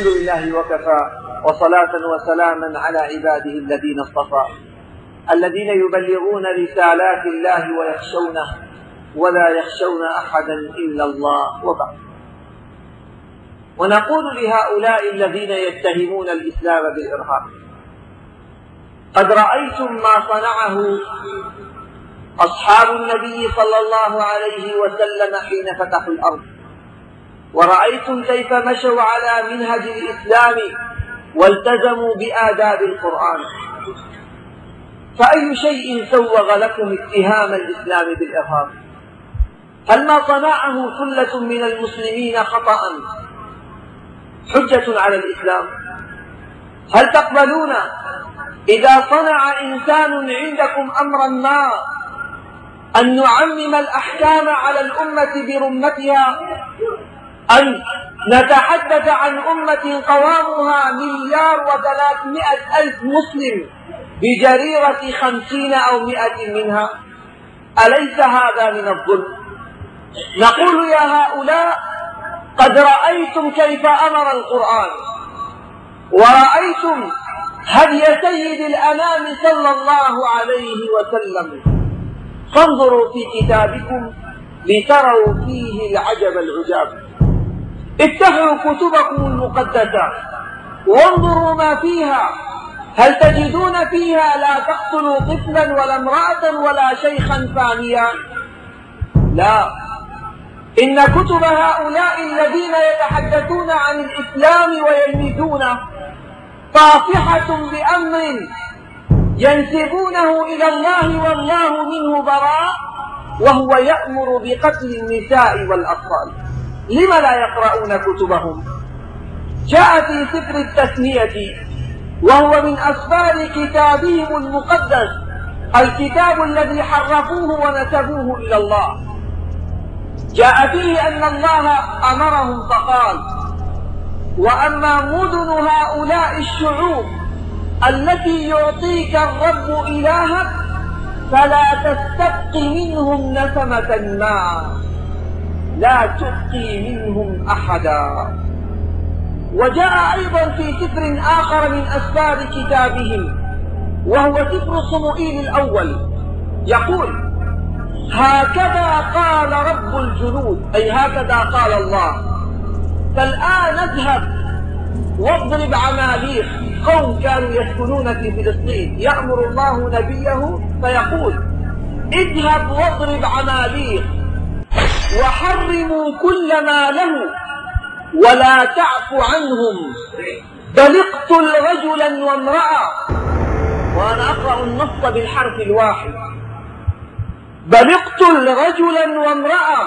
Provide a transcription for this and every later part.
الحمد لله وكفى، وصلاة وسلاما على عباده الذين اصطفى، الذين يبلغون رسالات الله ويخشونه ولا يخشون أحدا إلا الله. وبعد، ونقول لهؤلاء الذين يتهمون الإسلام بالإرهاب: قد رأيتم ما صنعه أصحاب النبي صلى الله عليه وسلم حين فتحوا الأرض، ورأيتم كيف مشوا على منهج الإسلام والتزموا بآداب القرآن، فأي شيء سوغ لكم اتهام الإسلام بالإرهاب؟ هل ما صنعه ثلة من المسلمين خطأ حجة على الإسلام؟ هل تقبلون إذا صنع إنسان عندكم أمرا ما أن نعمم الأحكام على الأمة برمتها، أن نتحدث عن أمة قوامها 1,300,000 مسلم بجريرة 50 أو 100 منها؟ أليس هذا من الظلم؟ نقول يا هؤلاء: قد رأيتم كيف أمر القرآن، ورأيتم هدي سيد الأنام صلى الله عليه وسلم، فانظروا في كتابكم لتروا فيه العجب العجاب. افتحوا كتبكم المقدسة وانظروا ما فيها، هل تجدون فيها لا تقتلوا طفلا ولا امرأة ولا شيخا فانيا؟ لا، إن كتب هؤلاء الذين يتحدثون عن الإسلام ويلمزونه طافحة بأمر ينسبونه إلى الله والله منه براء، وهو يأمر بقتل النساء والأطفال. لم لا يقرؤون كتبهم؟ جاء في سفر التثنية، وهو من أسفار كتابهم المقدس، الكتاب الذي حرفوه ونسبوه إلى الله، جاء فيه أن الله أمرهم فقال: وأما مدن هؤلاء الشعوب التي يعطيك الرب إلهك فلا تستبق منهم نسمة ما، لا تبقي منهم أحدا. وجاء أيضا في سفر آخر من أسفار كتابهم، وهو سفر صموئيل الأول، يقول: هكذا قال رب الجنود، أي هكذا قال الله. فالآن اذهب واضرب عماليق، قوم كانوا يسكنون في فلسطين، يأمر الله نبيه فيقول: اذهب واضرب عماليق وحرموا كل ما له ولا تعفو عنهم، بل اقتل رجلا وامرأة. وأنا أقرأ النص بالحرف الواحد: بل اقتل رجلا وامرأة،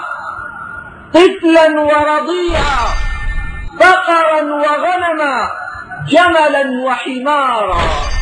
طفلا ورضيعا، بقرا وغنما، جملا وحمارا.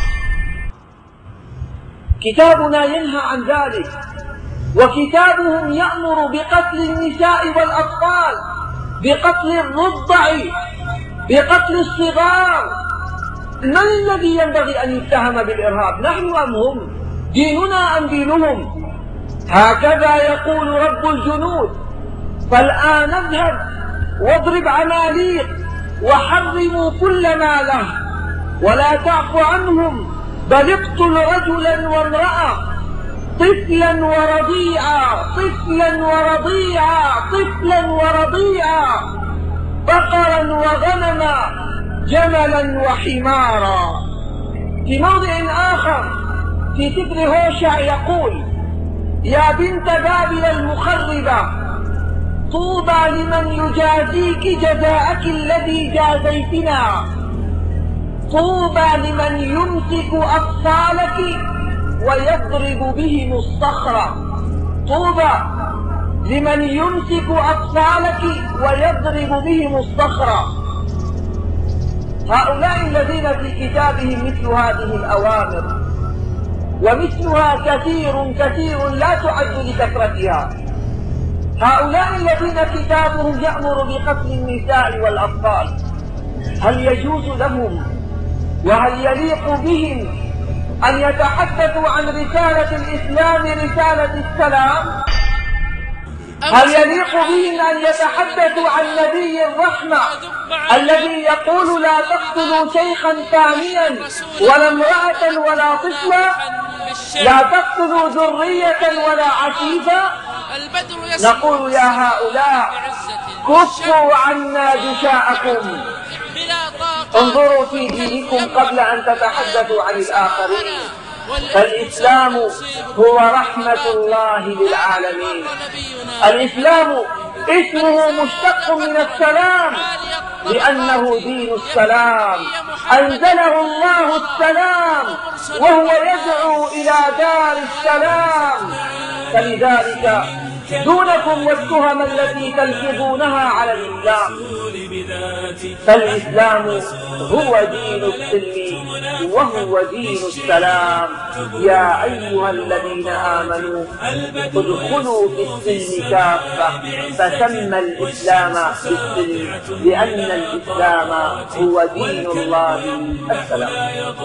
كتابنا ينهى عن ذلك، وكتابهم يأمر بقتل النساء والأطفال، بقتل الرضع، بقتل الصغار. من الذي ينبغي أن يتهم بالإرهاب؟ نحن أم هم؟ ديننا أم دينهم؟ هكذا يقول رب الجنود: فالآن اذهب واضرب عماليق وحرموا كل ما له ولا تعفو عنهم، بل اقتل رجلا وامرأة، طفلا ورضيعا، طفلا ورضيعا، طفلا ورضيعا، بقرا وغنما، جملا وحمارا. في موضع آخر في سفر هوشع يقول: يا بنت بابل المخربة، طوبى لمن يجازيك جزاءك الذي جازيتنا، طوبى لمن يمسك أطفالك ويضرب بهم الصخرة، طوبى لمن يمسك أطفالك ويضرب بهم الصخرة. هؤلاء الذين في كتابهم مثل هذه الأوامر، ومثلها كثير كثير لا تعد لكثرتها، هؤلاء الذين كتابهم يأمر بقتل النساء والأطفال، هل يجوز لهم وهل يليق بهم أن يتحدثوا عن رسالة الإسلام، رسالة السلام؟ هل يليق بهم أن يتحدثوا عن نبي الرحمة الذي يقول لا تقتلوا شيخا فانيا ولا امرأة ولا طفلا، لا تقتلوا ذرية ولا عفيفا؟ نقول يا هؤلاء كفوا عنا دشاءكم، انظروا في دينكم قبل أن تتحدثوا عن الآخرين. فالإسلام هو رحمة الله للعالمين. الإسلام اسمه مشتق من السلام لأنه دين السلام، أنزله الله السلام وهو يدعو إلى دار السلام. فلذلك دونكم والتهم التي تلفظونها على الإسلام، فالإسلام هو دين السلم وهو دين السلام. يا أيها الذين آمنوا ادخلوا في السلم كافة، فسمى الإسلام بالسلم لأن الإسلام هو دين الله السلام.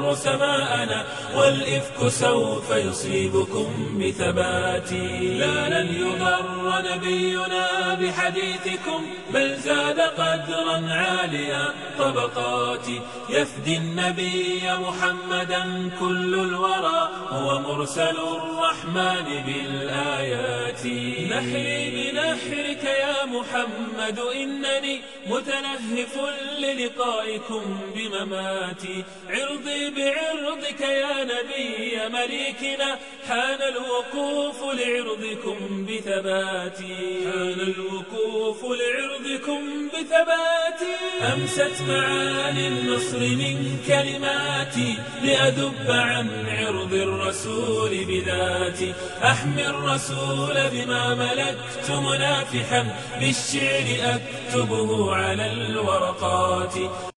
والإفك سوف يصيبكم بثبات، لا لن يضر نبينا بحديثكم، بل زاد قدرا عاليا طبقات. يفدي النبي محمدا كل الورى، هو مرسل الرحمن بالآيات. نحري بنحرك يا محمد، إنني متلهف للقائكم بمماتي. عرضي بعرضك يا نبي مليكنا، حان الوقوف لعرضكم بثباتي، حان الوقوف لعرضكم بثباتي. أمست معاني النصر من كلماتي، لأدب عن عرض الرسول بذاتي. أحمي الرسول بما ملكت منافحا، بالشعر أكتبه على الورقات.